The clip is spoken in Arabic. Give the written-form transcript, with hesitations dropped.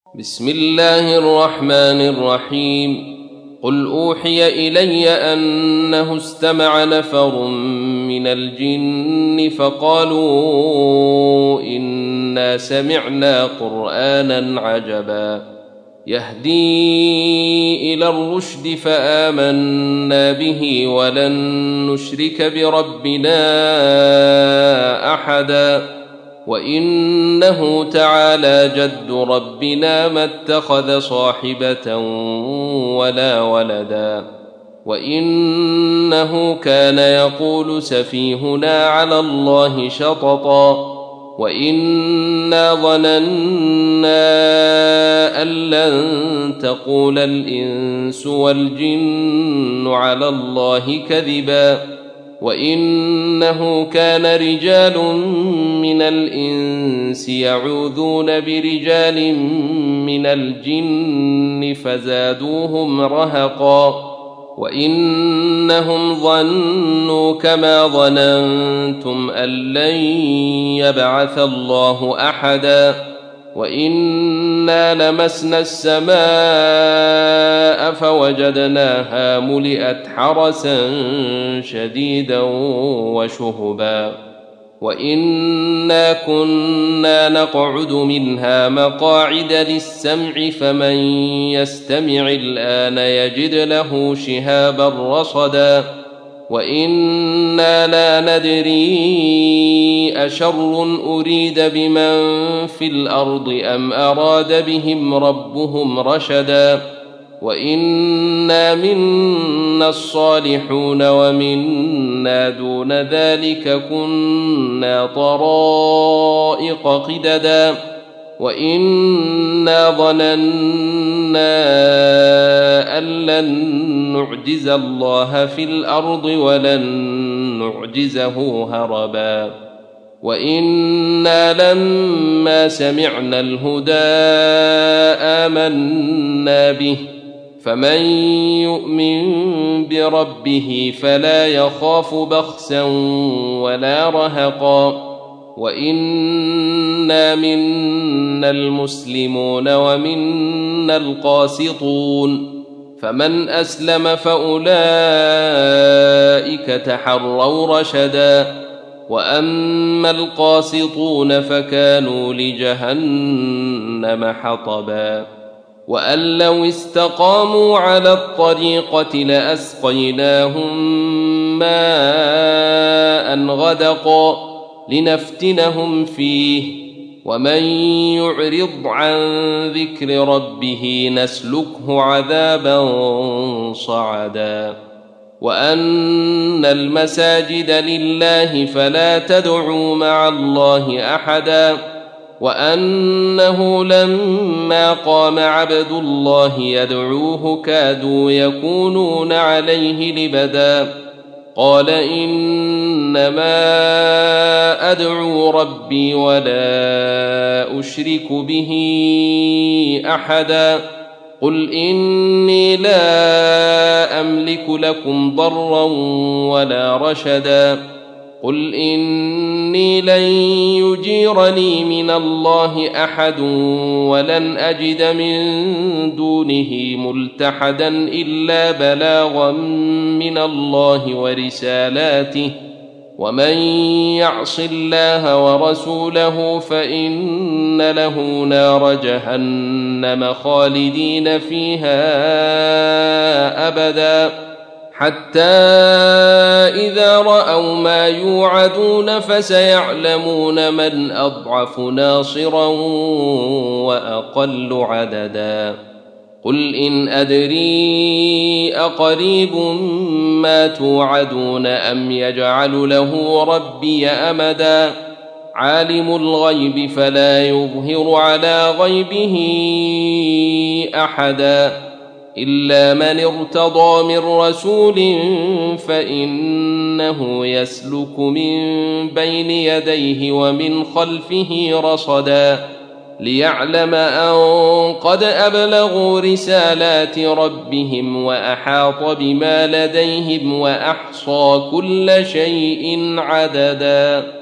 بسم الله الرحمن الرحيم. قل أوحي إلي أنه استمع نفر من الجن فقالوا إنا سمعنا قرآنا عجبا يهدي إلى الرشد فآمنا به ولن نشرك بربنا أحدا وإنه تعالى جد ربنا ما اتخذ صاحبة ولا ولدا وإنه كان يقول سفيهنا على الله شططا وإنا ظننا أن لن تقول الإنس والجن على الله كذبا وإنه كان رجال من الإنس يعوذون برجال من الجن فزادوهم رهقا وإنهم ظنوا كما ظننتم أن لن يبعث الله أحدا وإنا لمسنا السماء فوجدناها ملئت حرسا شديدا وشهبا وإنا كنا نقعد منها مقاعد للسمع فمن يستمع الآن يجد له شهابا رصدا وإنا لا ندري أشر أريد بمن في الأرض أم أراد بهم ربهم رشدا وإنا منا الصالحون ومنا دون ذلك كنا طرائق قددا وإنا ظننا أن لن نعجز الله في الأرض ولن نعجزه هربا وإنا لما سمعنا الهدى آمنا به فمن يؤمن بربه فلا يخاف بخسا ولا رهقا وإنا منا المسلمون ومنا القاسطون فمن أسلم فأولئك تحروا رشدا وأما القاسطون فكانوا لجهنم حطبا وأن لو استقاموا على الطريقة لأسقيناهم ماء غدقا لنفتنهم فيه ومن يعرض عن ذكر ربه نسلكه عذابا صعدا وأن المساجد لله فلا تدعوا مع الله أحدا وأنه لما قام عبد الله يدعوه كادوا يكونون عليه لبدا قال إنما أدعو ربي ولا أشرك به أحدا قل إني لا أملك لكم ضرا ولا رشدا قل إني لن يجيرني من الله أحد ولن أجد من دونه ملتحدا إلا بلاغا من الله ورسالاته ومن يعص الله ورسوله فإن له نار جهنم خالدين فيها أبدا حتى إذا رأوا ما يوعدون فسيعلمون من أضعف ناصرا وأقل عددا قل إن أدري أقريب ما توعدون أم يجعل له ربي أمدا عالم الغيب فلا يظهر على غيبه أحدا إلا من ارتضى من رسول فإنه يسلك من بين يديه ومن خلفه رصدا ليعلم أن قد أبلغوا رسالات ربهم وأحاط بما لديهم وأحصى كل شيء عددا.